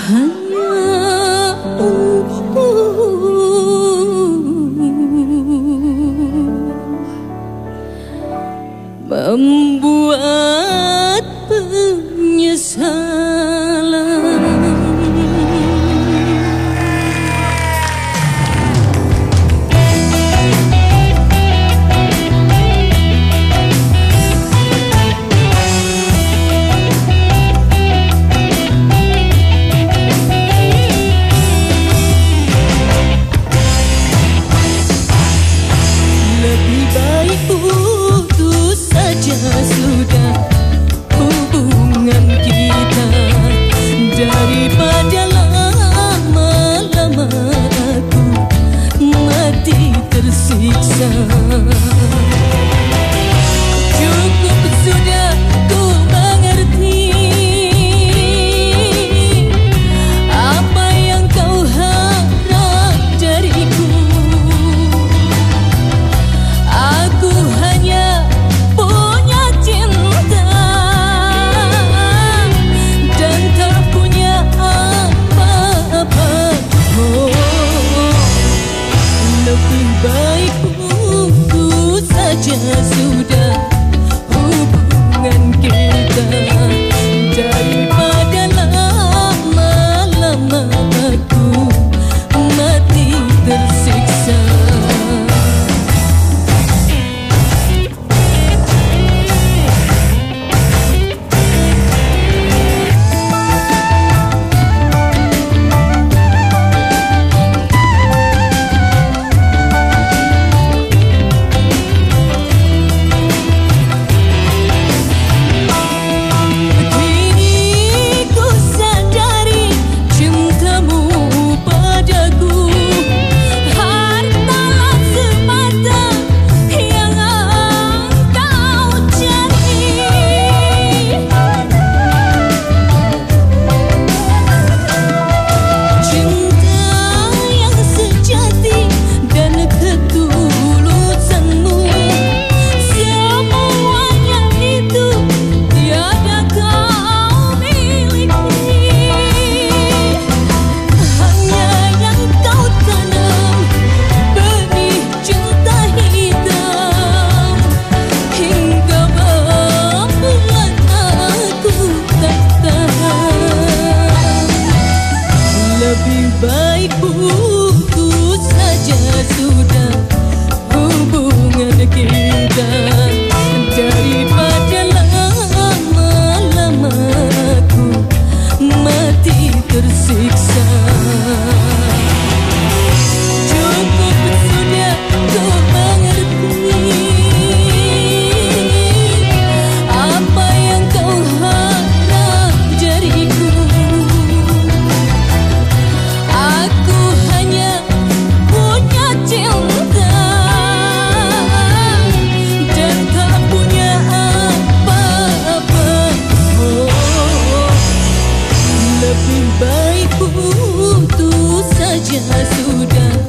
hanya untuk membuat penyesalan. Sudah hubungan kita, daripada lama-lama aku mati tersiksa. Cukup sudah ku mengerti apa yang kau harap dariku. Aku hanya baik putus saja sudah hubungan kita, daripada lama-lama aku mati tersiksa. Lebih baik putus saja sudah hubungan kita, daripada lama-lama aku mati tersiksa. Cukup sudah ku mengerti apa yang kau harap dariku. Aku hanya punya cinta dan tak punya apa-apa. Lebih baik putus saja sudah